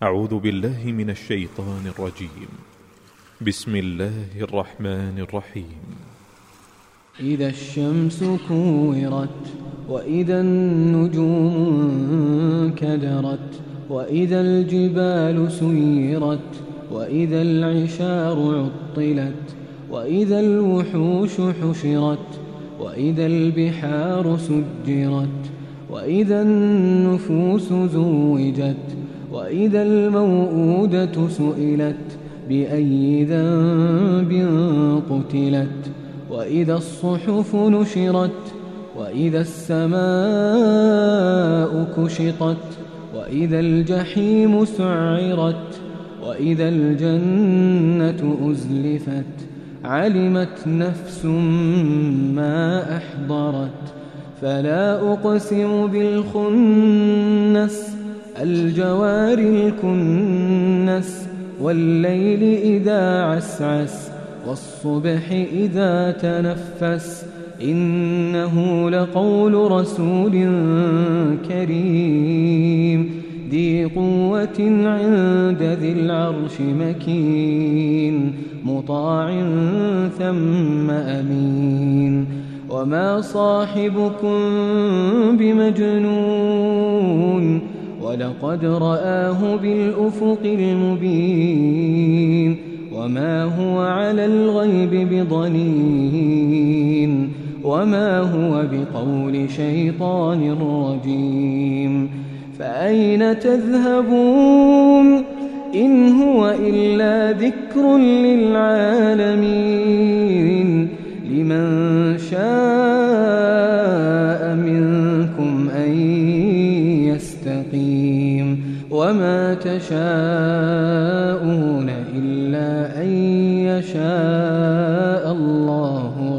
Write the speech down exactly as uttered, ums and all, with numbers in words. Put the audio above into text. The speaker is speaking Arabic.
أعوذ بالله من الشيطان الرجيم. بسم الله الرحمن الرحيم. إذا الشمس كورت وإذا النجوم انكدرت وإذا الجبال سيرت وإذا العشار عطلت وإذا الوحوش حشرت وإذا البحار سجرت وإذا النفوس زوجت وإذا الموءودة سئلت بأي ذنب قتلت وإذا الصحف نشرت وإذا السماء كشطت وإذا الجحيم سعرت وإذا الجنة أزلفت علمت نفس ما أحضرت فلا أقسم بالخنس الجوار الكنس والليل إذا عسعس والصبح إذا تنفس إنه لقول رسول كريم ذي قوة عند ذي العرش مكين مطاع ثم أمين وما صاحبكم بمجنون ولقد رآه بالأفق المبين وما هو على الغيب بضنين وما هو بقول شيطان رجيم فأين تذهبون إن هو إلا ذكر للعالمين لمن شاء منكم أن يستقيم وما تشاءون إلا أن يشاء الله